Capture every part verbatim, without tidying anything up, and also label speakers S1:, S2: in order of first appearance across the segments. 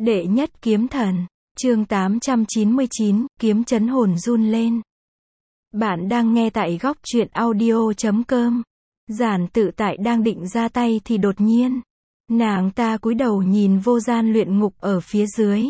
S1: Đệ nhất kiếm thần, chương tám trăm chín mươi chín, kiếm chấn hồn run lên. Bạn đang nghe tại góc truyện audio chấm com. Giản Tự Tại đang định ra tay thì đột nhiên, nàng ta cúi đầu nhìn vô gian luyện ngục ở phía dưới.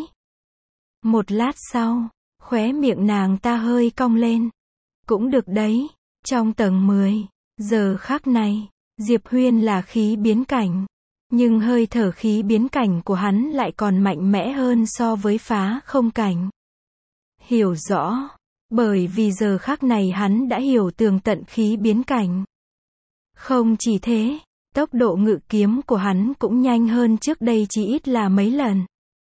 S1: Một lát sau, khóe miệng nàng ta hơi cong lên. Cũng được đấy, trong tầng mười, giờ khắc này, Diệp Huyên là khí biến cảnh. Nhưng hơi thở khí biến cảnh của hắn lại còn mạnh mẽ hơn so với phá không cảnh. Hiểu rõ, bởi vì giờ khắc này hắn đã hiểu tường tận khí biến cảnh. Không chỉ thế, tốc độ ngự kiếm của hắn cũng nhanh hơn trước đây chỉ ít là mấy lần.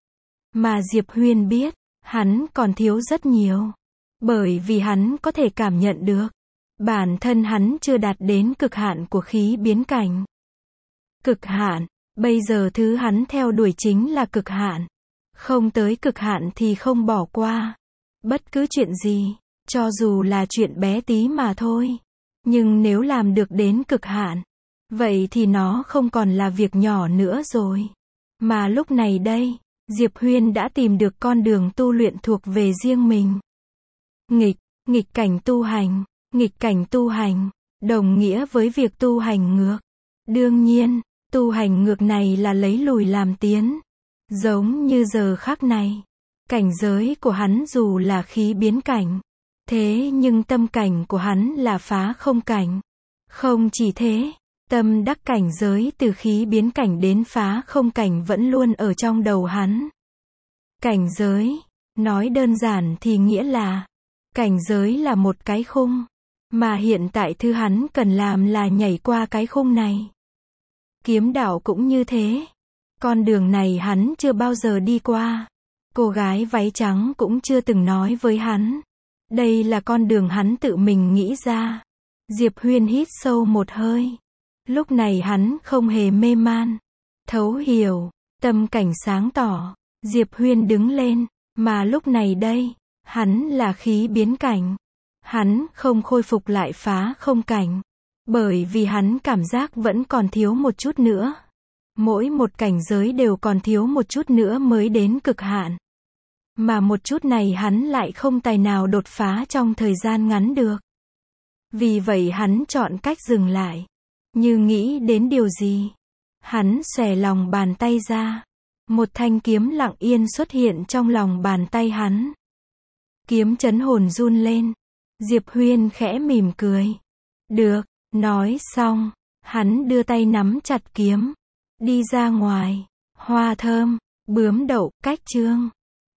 S1: Mà Diệp Huyên biết, hắn còn thiếu rất nhiều. Bởi vì hắn có thể cảm nhận được, bản thân hắn chưa đạt đến cực hạn của khí biến cảnh. Cực hạn, bây giờ thứ hắn theo đuổi chính là cực hạn. Không tới cực hạn thì không bỏ qua. Bất cứ chuyện gì, cho dù là chuyện bé tí mà thôi. Nhưng nếu làm được đến cực hạn, vậy thì nó không còn là việc nhỏ nữa rồi. Mà lúc này đây, Diệp Huyên đã tìm được con đường tu luyện thuộc về riêng mình. Nghịch, nghịch cảnh tu hành, nghịch cảnh tu hành, đồng nghĩa với việc tu hành ngược. Đương nhiên, tu hành ngược này là lấy lùi làm tiến. Giống như giờ khắc này, cảnh giới của hắn dù là khí biến cảnh, thế nhưng tâm cảnh của hắn là phá không cảnh. Không chỉ thế, tâm đắc cảnh giới từ khí biến cảnh đến phá không cảnh vẫn luôn ở trong đầu hắn. Cảnh giới, nói đơn giản thì nghĩa là, cảnh giới là một cái khung, mà hiện tại thứ hắn cần làm là nhảy qua cái khung này. Kiếm đạo cũng như thế. Con đường này hắn chưa bao giờ đi qua. Cô gái váy trắng cũng chưa từng nói với hắn. Đây là con đường hắn tự mình nghĩ ra. Diệp Huyên hít sâu một hơi. Lúc này hắn không hề mê man. Thấu hiểu, tâm cảnh sáng tỏ. Diệp Huyên đứng lên. Mà lúc này đây, hắn là khí biến cảnh. Hắn không khôi phục lại phá không cảnh. Bởi vì hắn cảm giác vẫn còn thiếu một chút nữa. Mỗi một cảnh giới đều còn thiếu một chút nữa mới đến cực hạn. Mà một chút này hắn lại không tài nào đột phá trong thời gian ngắn được. Vì vậy hắn chọn cách dừng lại. Như nghĩ đến điều gì, hắn xòe lòng bàn tay ra. Một thanh kiếm lặng yên xuất hiện trong lòng bàn tay hắn. Kiếm chấn hồn run lên. Diệp Huyên khẽ mỉm cười. Được. Nói xong, hắn đưa tay nắm chặt kiếm. Đi ra ngoài. Hoa thơm, bướm đậu, cách chương.